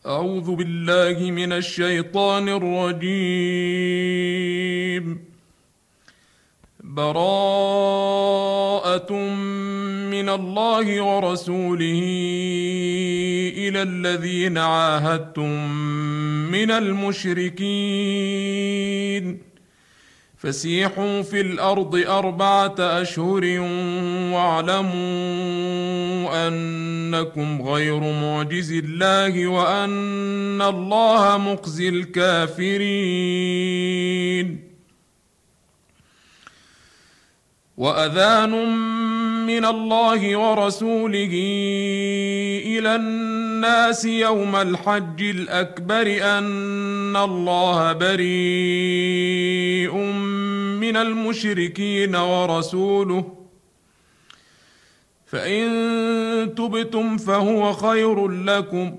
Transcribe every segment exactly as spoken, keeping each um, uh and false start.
أعوذ بالله من الشيطان الرجيم. براءة من الله ورسوله إلى الذين عاهدتم من المشركين فسيحوا في الأرض أربعة أشهر واعلموا أنكم غير معجز الله وأن الله مخزي الكافرين. وأذان من الله ورسوله إلى الناس يوم الحج الأكبر أن الله بريء من المشركين ورسوله فإن تبتم فهو خير لكم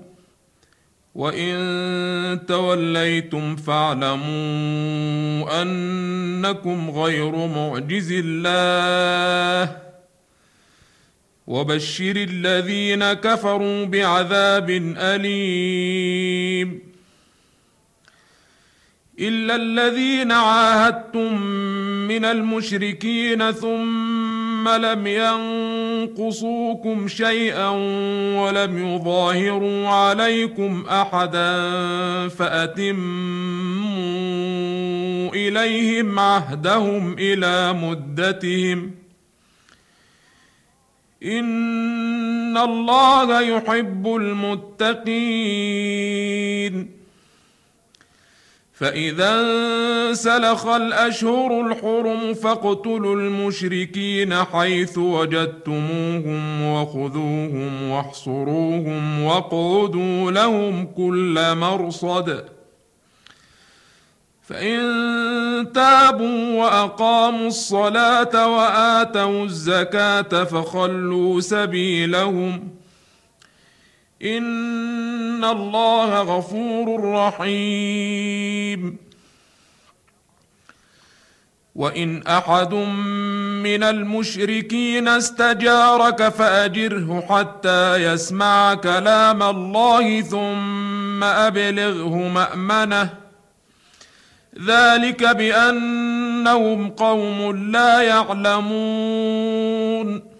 وإن توليتم فاعلموا أنكم غير معجز الله وبشر الذين كفروا بعذاب أليم. إلا الذين عاهدتم من المشركين ثم لم ينقصوكم شيئا ولم يظاهروا عليكم أحدا فأتموا إليهم عهدهم إلى مدتهم إن الله يحب المتقين. فإذا انسلخ الأشهر الحرم فاقتلوا المشركين حيث وجدتموهم وخذوهم واحصروهم واقعدوا لهم كل مرصد فإن تابوا وأقاموا الصلاة وآتوا الزكاة فخلوا سبيلهم إن الله غفور رحيم. وإن أحد من المشركين استجارك فأجره حتى يسمع كلام الله ثم أبلغه مأمنه ذلك بأنهم قوم لا يعلمون.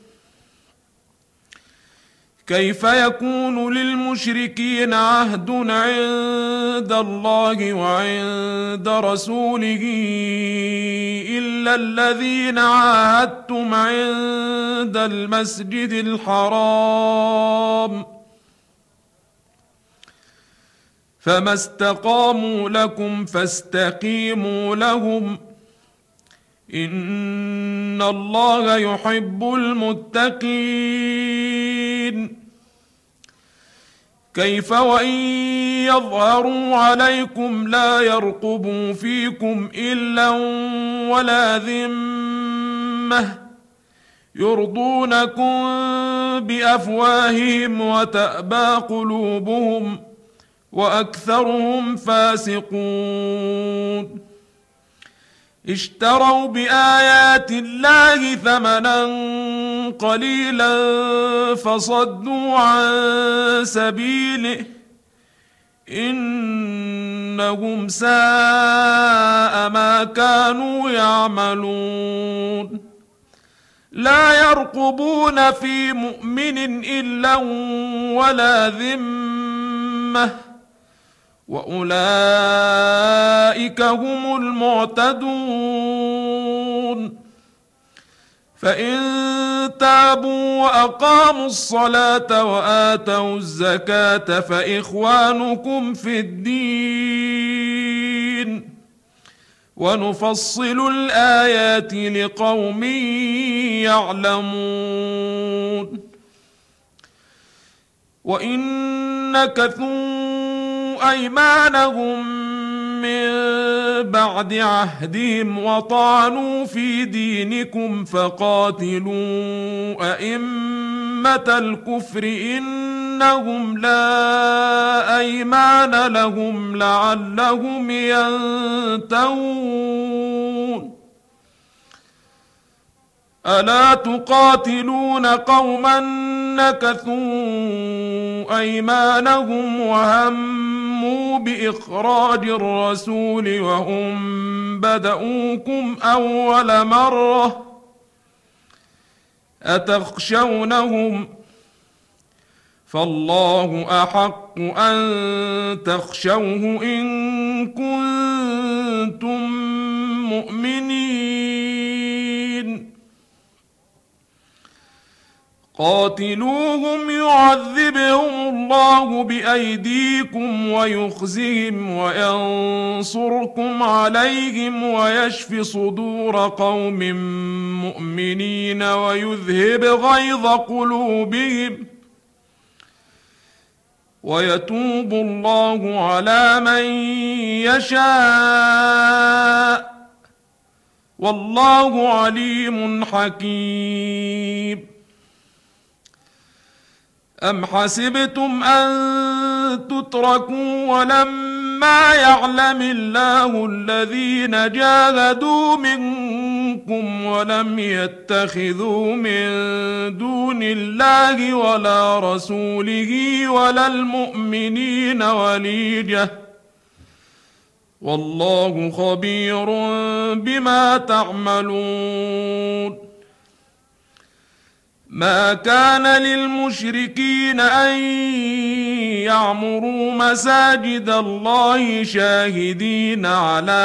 كيف يكون للمشركين عهد عند الله وعند رسوله إلا الذين عاهدتم عند المسجد الحرام فما استقاموا لكم فاستقيموا لهم إن الله يحب المتقين. كيف وإن يظهروا عليكم لا يرقبوا فيكم إلا ولا ذمة يرضونكم بأفواههم وتأبى قلوبهم وأكثرهم فاسقون. اشتروا بآيات الله ثمنا قليلا فصدوا عن سبيله إنهم ساء ما كانوا يعملون. لا يرقبون في مؤمن إلا ولا ذمة وأولئك هم المعتدون. فإن تابوا وأقاموا الصلاة وآتوا الزكاة فإخوانكم في الدين ونفصل الآيات لقوم يعلمون. وإن نكثوا أيمانهم من بعد عهدهم وطعنوا في دينكم فقاتلوا أئمة الكفر إنهم لا أيمان لهم لعلهم ينتهون. ألا تقاتلون قوما نكثوا أيمانهم وهموا بإخراج الرسول وهم بدؤوكم أول مرة أتخشونهم فالله أحق أن تخشوه إن كنتم مؤمنين قاتلوهم يعذبهم الله بأيديكم ويخزهم وينصركم عليهم ويشف صدور قوم مؤمنين ويذهب غيظ قلوبهم ويتوب الله على من يشاء والله عليم حكيم أم حسبتم أن تتركوا ولما يعلم الله الذين جاهدوا منكم ولم يتخذوا من دون الله ولا رسوله ولا المؤمنين وليجة والله خبير بما تعملون ما كان للمشركين أن يعمروا مساجد الله شاهدين على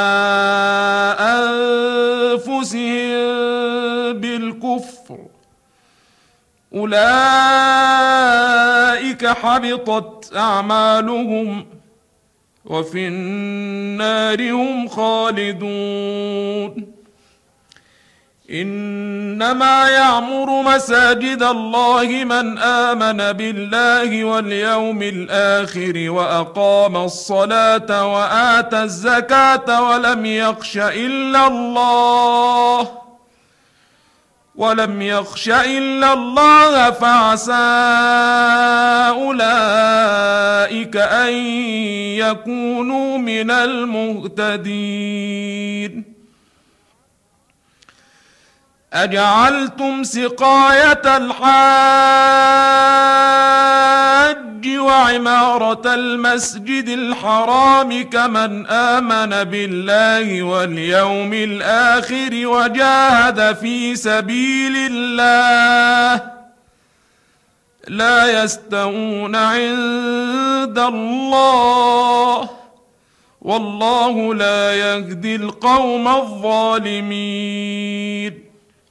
أنفسهم بالكفر أولئك حبطت أعمالهم وفي النار هم خالدون إنما يعمر مساجد الله من آمن بالله واليوم الآخر وأقام الصلاة وآتى الزكاة ولم يخش إلا الله ولم يخش إلا الله فعسى أولئك أن يكونوا من المهتدين أجعلتم سقاية الحاج وعمارة المسجد الحرام كمن آمن بالله واليوم الآخر وجاهد في سبيل الله لا يستوون عند الله والله لا يهدي القوم الظالمين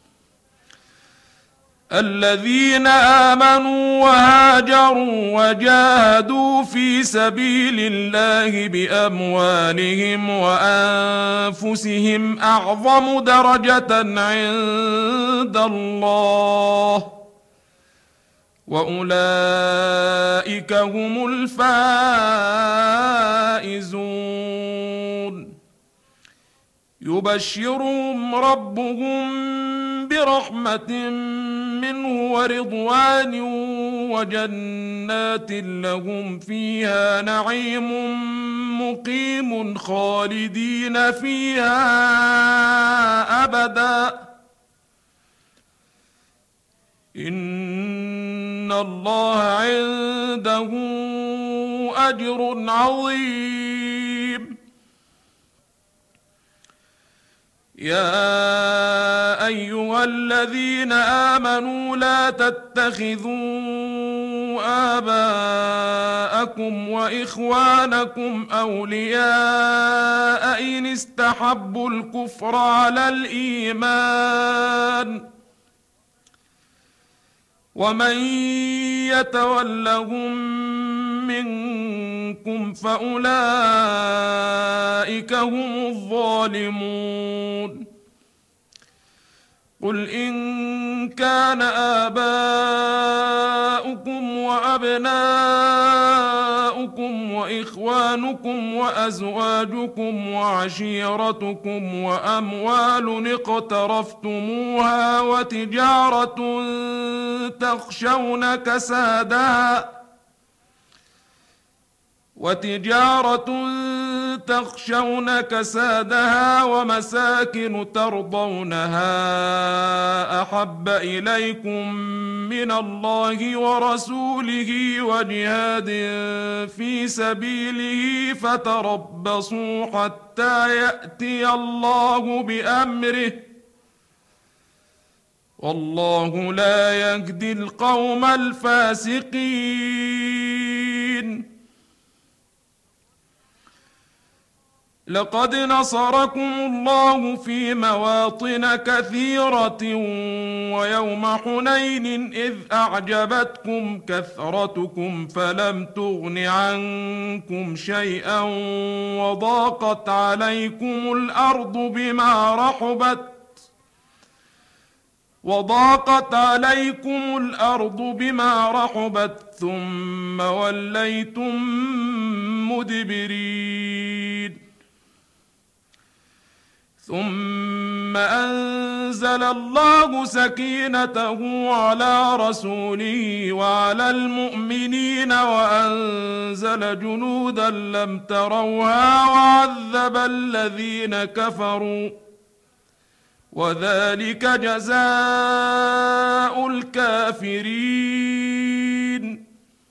الذين آمنوا وهاجروا وجاهدوا في سبيل الله بأموالهم وأنفسهم أعظم درجة عند الله وأولئك هم الفائزون يبشرهم ربهم برحمة منه ورضوان وجنات لهم فيها نعيم مقيم خالدين فيها أبدا إن الله عنده أجر عظيم يا أيها الذين آمنوا لا تتخذوا آباءكم وإخوانكم أولياء إن استحبوا الكفر على الإيمان ومن يتولهم منكم فأولئك هم الظالمون قل إن كان آباؤكم وأبناؤكم وإخوانكم وأزواجكم وعشيرتكم وأموال اقترفتموها وتجارة تخشون كسادها وتجارة تخشون كسادها ومساكن ترضونها أحب إليكم من الله ورسوله وجهاد في سبيله فتربصوا حتى يأتي الله بأمره والله لا يهدي القوم الفاسقين. لقد نصركم الله في مواطن كثيرة ويوم حنين إذ أعجبتكم كثرتكم فلم تغن عنكم شيئا وضاقت عليكم الأرض بما رحبت وضاقت عليكم الأرض بما رحبت ثم وليتم مدبرين. ثم أنزل الله سكينته على رسوله وعلى المؤمنين وأنزل جنودا لم تروها وعذب الذين كفروا وذلك جزاء الكافرين.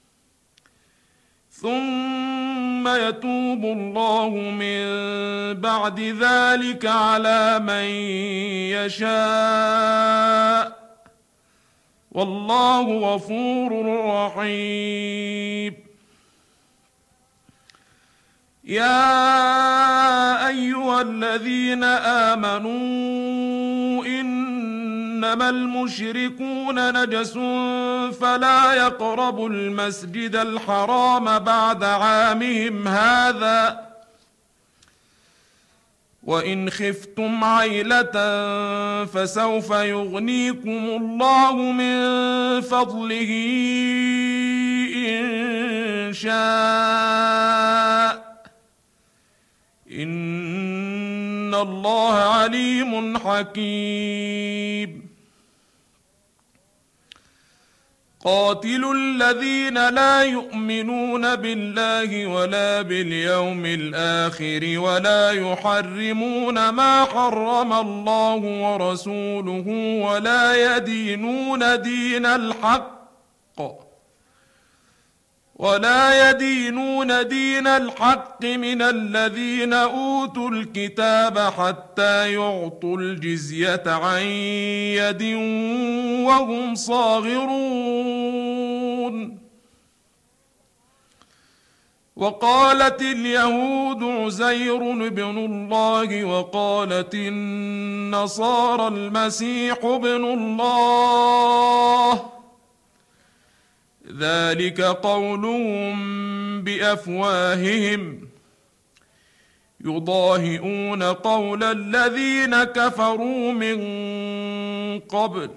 ثم يتوب الله من بعد ذلك على من يشاء والله غفور رحيم. يا أيها الذين آمنوا إنما المشركون نجس فلا يقربوا المسجد الحرام بعد عامهم هذا وإن خفتم عيلة فسوف يغنيكم الله من فضله إن شاء إن الله عليم حكيم. قاتلوا الذين لا يؤمنون بالله ولا باليوم الآخر ولا يحرمون ما حرم الله ورسوله ولا يدينون دين الحق ولا يدينون دين الحق من الذين أوتوا الكتاب حتى يعطوا الجزية عن يد وهم صاغرون. وقالت اليهود عزير ابن الله وقالت النصارى المسيح ابن الله ذلك قولهم بأفواههم يضاهئون قول الذين كفروا من قبل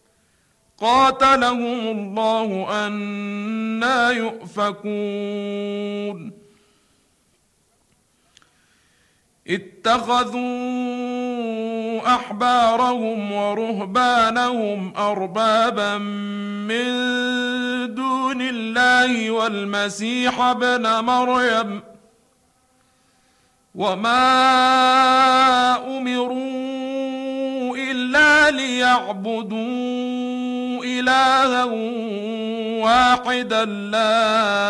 قاتلهم الله أنى يؤفكون. اتخذوا أحبارهم ورهبانهم أربابا من دون الله والمسيح ابن مريم وما أمروا إلا ليعبدوا إلها واحدا لا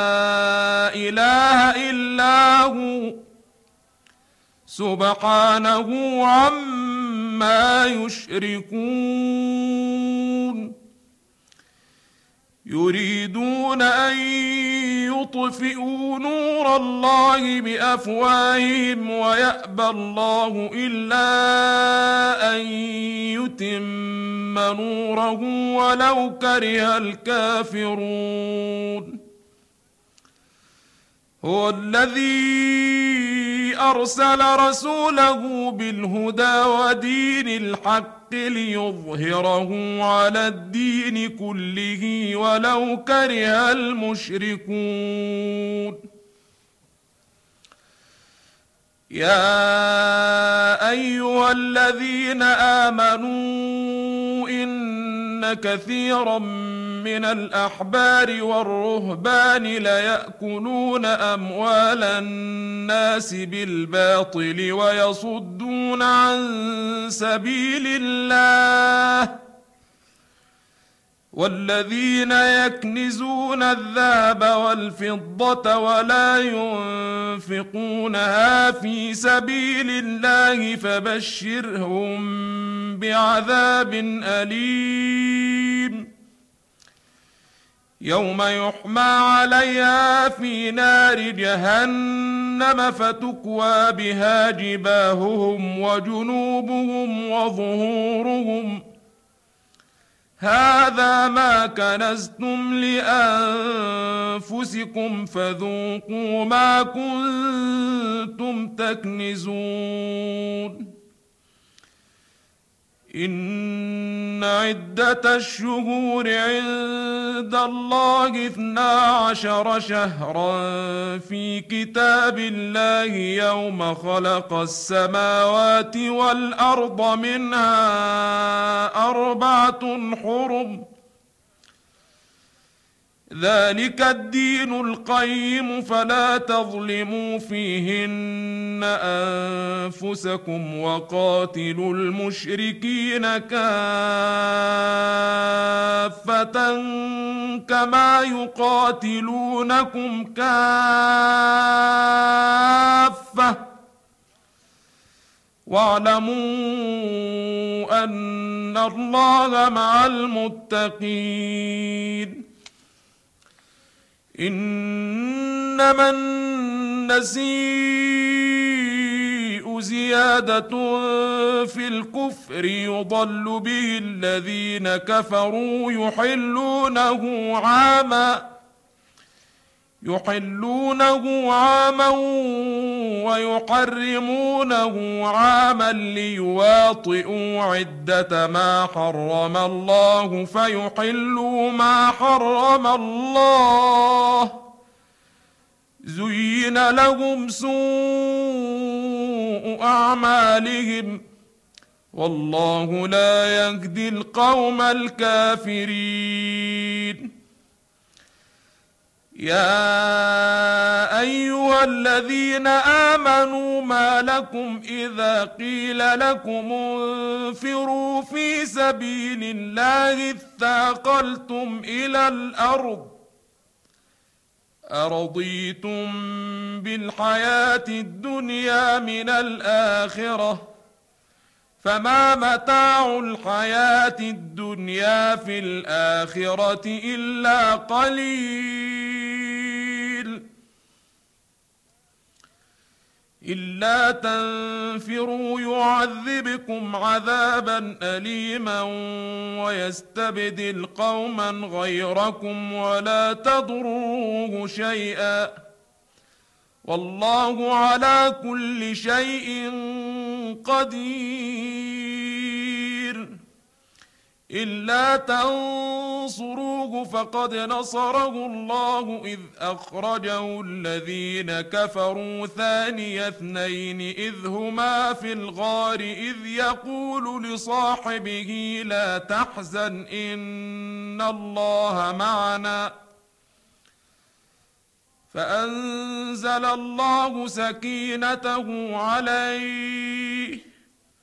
إله إلا هو سبحانه عما يشركون. يريدون أن يطفئوا نور الله بأفواههم ويأبى الله إلا أن يتم نوره ولو كره الكافرون. هو الذي أرسل رسوله بالهدى ودين الحق ليظهره على الدين كله ولو كره المشركون. يا أيها الذين آمنوا إن كثيرا من الأحبار والرهبان ليأكلون أموال الناس بالباطل ويصدون عن سبيل الله والذين يكنزون الذهب والفضة ولا ينفقونها في سبيل الله فبشرهم بعذاب أليم يوم يحمى عليها في نار جهنم فتكوى بها جباههم وجنوبهم وظهورهم هذا ما كنزتم لأنفسكم فذوقوا ما كنتم تكنزون إن عدة الشهور عند الله اثنا عشر شهرا في كتاب الله يوم خلق السماوات والأرض منها أربعة حرم ذلك الدين القيم فلا تظلموا فيهن أنفسكم وقاتلوا المشركين كافة كما يقاتلونكم كافة واعلموا أن الله مع المتقين إنما النسيء زيادة في الكفر يضل به الذين كفروا يحلونه عاما يحلونه عاما ويحرمونه عاما ليواطئوا عدة ما حرم الله فيحلوا ما حرم الله زين لهم سوء أعمالهم والله لا يهدي القوم الكافرين يا أيها الذين آمنوا ما لكم إذا قيل لكم انفروا في سبيل الله اثاقلتم إلى الأرض أرضيتم بالحياة الدنيا من الآخرة فما متاع الحياة الدنيا في الآخرة إلا قليل إلا تنفروا يعذبكم عذابا أليما ويستبدل قوما غيركم ولا تضروه شيئا والله على كل شيء قدير إلا تنصروه فقد نصره الله إذ أخرجه الذين كفروا ثاني اثنين إذ هما في الغار إذ يقول لصاحبه لا تحزن إن الله معنا فأنزل الله سكينته عليه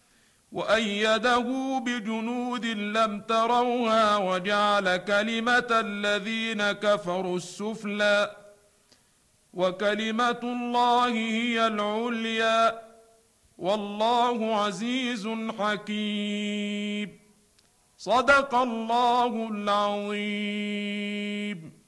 وأيده بجنود لم تروها وجعل كلمة الذين كفروا السفلى وكلمة الله هي العليا والله عزيز حكيم صدق الله العظيم.